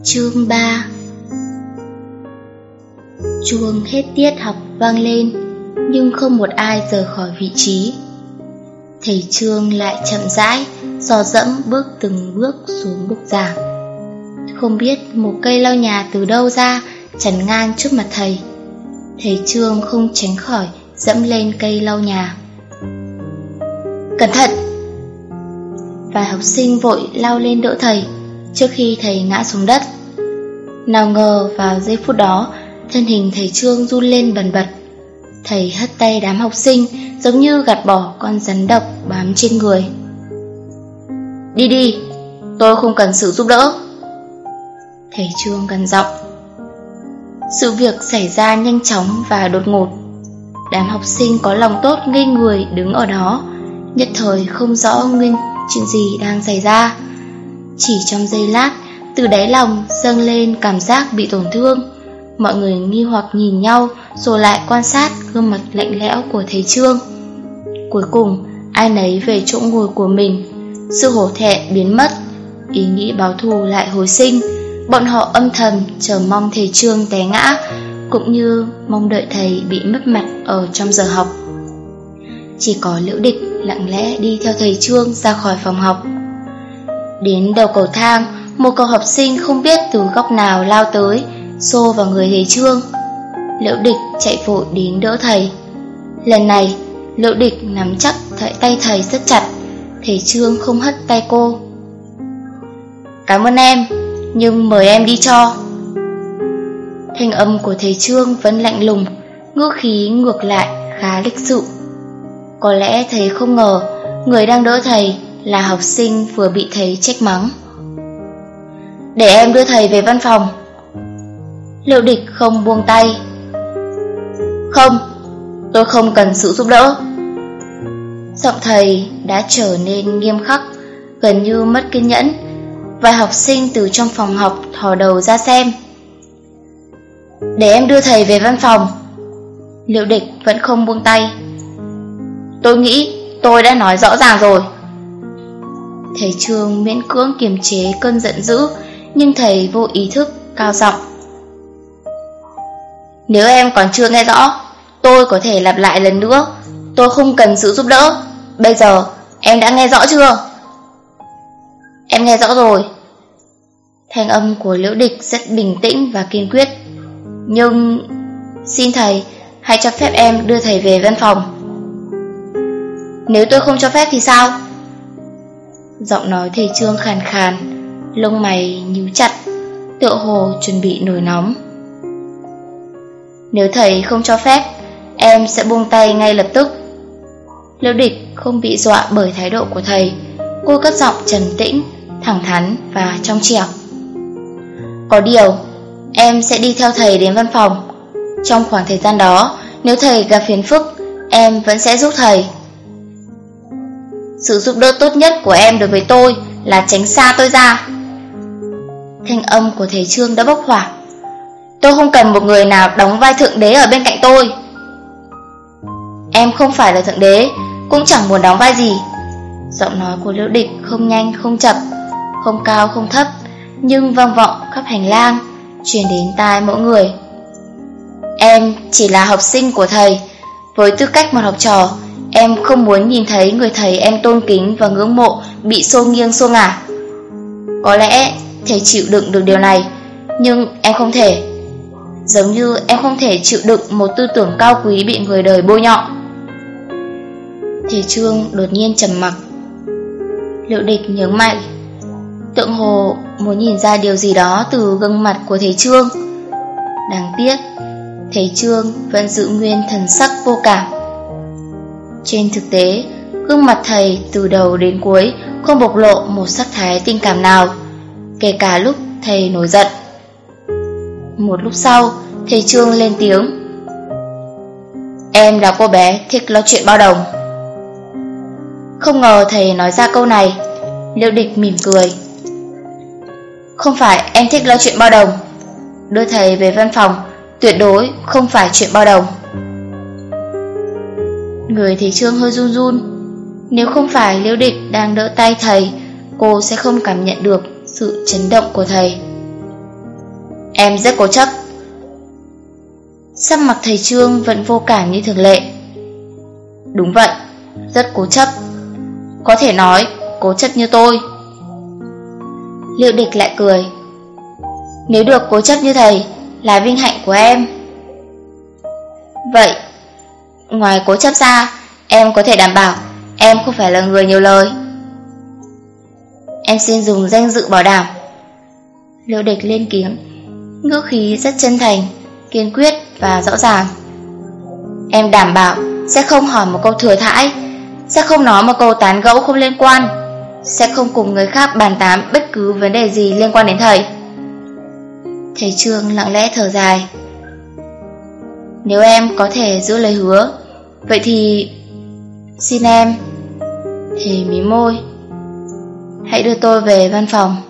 Chương 3. Chuông hết tiết học vang lên, nhưng không một ai rời khỏi vị trí. Thầy Trương lại chậm rãi, dò dẫm bước từng bước xuống bục giảng. Không biết một cây lau nhà từ đâu ra chắn ngang trước mặt thầy. Thầy Trương không tránh khỏi dẫm lên cây lau nhà. Cẩn thận! Vài học sinh vội lao lên đỡ thầy trước khi thầy ngã xuống đất. Nào ngờ vào giây phút đó, thân hình thầy Trương run lên bần bật. Thầy hất tay đám học sinh giống như gạt bỏ con rắn độc bám trên người. Đi đi, tôi không cần sự giúp đỡ. Thầy Trương gằn giọng. Sự việc xảy ra nhanh chóng và đột ngột. Đám học sinh có lòng tốt ngây người đứng ở đó, nhất thời không rõ nguyên chuyện gì đang xảy ra. Chỉ trong giây lát, từ đáy lòng dâng lên cảm giác bị tổn thương. Mọi người nghi hoặc nhìn nhau, rồi lại quan sát gương mặt lạnh lẽo của thầy Trương. Cuối cùng, ai nấy về chỗ ngồi của mình. Sự hổ thẹn biến mất, ý nghĩ báo thù lại hồi sinh. Bọn họ âm thầm chờ mong thầy Trương té ngã, cũng như mong đợi thầy bị mất mặt ở trong giờ học. Chỉ có Liễu Địch lặng lẽ đi theo thầy Trương ra khỏi phòng học. Đến đầu cầu thang, một cậu học sinh không biết từ góc nào lao tới, xô vào người thầy Trương. Liễu Địch chạy vội đến đỡ thầy. Lần này, Liễu Địch nắm chắc tay thầy rất chặt. Thầy Trương không hất tay cô. Cảm ơn em, nhưng mời em đi cho. Thanh âm của thầy Trương vẫn lạnh lùng, ngữ khí ngược lại khá lịch sự. Có lẽ thầy không ngờ người đang đỡ thầy là học sinh vừa bị thầy trách mắng. Để em đưa thầy về văn phòng. Liễu Địch không buông tay. Không, tôi không cần sự giúp đỡ. Giọng thầy đã trở nên nghiêm khắc, gần như mất kiên nhẫn. Vài học sinh từ trong phòng học thò đầu ra xem. Để em đưa thầy về văn phòng. Liễu Địch vẫn không buông tay. Tôi nghĩ tôi đã nói rõ ràng rồi. Thầy Trương miễn cưỡng kiềm chế cơn giận dữ, nhưng thầy vô ý thức cao giọng. Nếu em còn chưa nghe rõ, tôi có thể lặp lại lần nữa. Tôi không cần sự giúp đỡ. Bây giờ em đã nghe rõ chưa? Em nghe rõ rồi. Thanh âm của Liễu Địch rất bình tĩnh và kiên quyết. Nhưng xin thầy, hãy cho phép em đưa thầy về văn phòng. Nếu tôi không cho phép thì sao? Giọng nói thầy Trương khàn khàn, lông mày nhíu chặt, tựa hồ chuẩn bị nổi nóng. Nếu thầy không cho phép, em sẽ buông tay ngay lập tức. Liễu Địch không bị dọa bởi thái độ của thầy. Cô cất giọng trầm tĩnh, thẳng thắn và trong trẻo. Có điều, em sẽ đi theo thầy đến văn phòng. Trong khoảng thời gian đó, nếu thầy gặp phiền phức, em vẫn sẽ giúp thầy. Sự giúp đỡ tốt nhất của em đối với tôi là tránh xa tôi ra. Thanh âm của thầy Trương đã bốc hỏa. Tôi không cần một người nào đóng vai thượng đế ở bên cạnh tôi. Em không phải là thượng đế, cũng chẳng muốn đóng vai gì. Giọng nói của Liễu Địch không nhanh không chậm, không cao không thấp, nhưng vang vọng khắp hành lang, truyền đến tai mỗi người. Em chỉ là học sinh của thầy. Với tư cách một học trò, em không muốn nhìn thấy người thầy em tôn kính và ngưỡng mộ bị xô nghiêng xô ngả. Có lẽ thầy chịu đựng được điều này, nhưng em không thể. Giống như em không thể chịu đựng một tư tưởng cao quý bị người đời bôi nhọ. Thầy Trương đột nhiên trầm mặc. Liễu Địch nhướng mày, tựa hồ muốn nhìn ra điều gì đó từ gương mặt của thầy Trương. Đáng tiếc, thầy Trương vẫn giữ nguyên thần sắc vô cảm. Trên thực tế, gương mặt thầy từ đầu đến cuối không bộc lộ một sắc thái tình cảm nào, kể cả lúc thầy nổi giận. Một lúc sau, thầy Trương lên tiếng. Em là cô bé thích nói chuyện bao đồng. Không ngờ thầy nói ra câu này. Liễu Địch mỉm cười. Không phải em thích nói chuyện bao đồng. Đưa thầy về văn phòng tuyệt đối không phải chuyện bao đồng. Người thầy Trương hơi run run. Nếu không phải Liễu Địch đang đỡ tay thầy, cô sẽ không cảm nhận được sự chấn động của thầy. Em rất cố chấp. Sắc mặt thầy Trương vẫn vô cảm như thường lệ. Đúng vậy, rất cố chấp. Có thể nói cố chấp như tôi. Liệu Địch lại cười. Nếu được cố chấp như thầy là vinh hạnh của em. Vậy, ngoài cố chấp ra, em có thể đảm bảo em không phải là người nhiều lời. Em xin dùng danh dự bảo đảm. Liệu Địch lên tiếng, ngữ khí rất chân thành, kiên quyết và rõ ràng. Em đảm bảo sẽ không hỏi một câu thừa thãi, sẽ không nói một câu tán gẫu không liên quan, sẽ không cùng người khác bàn tán bất cứ vấn đề gì liên quan đến thầy. Thầy Trương lặng lẽ thở dài. Nếu em có thể giữ lời hứa, vậy thì xin em. Thầy mím môi. Hãy đưa tôi về văn phòng.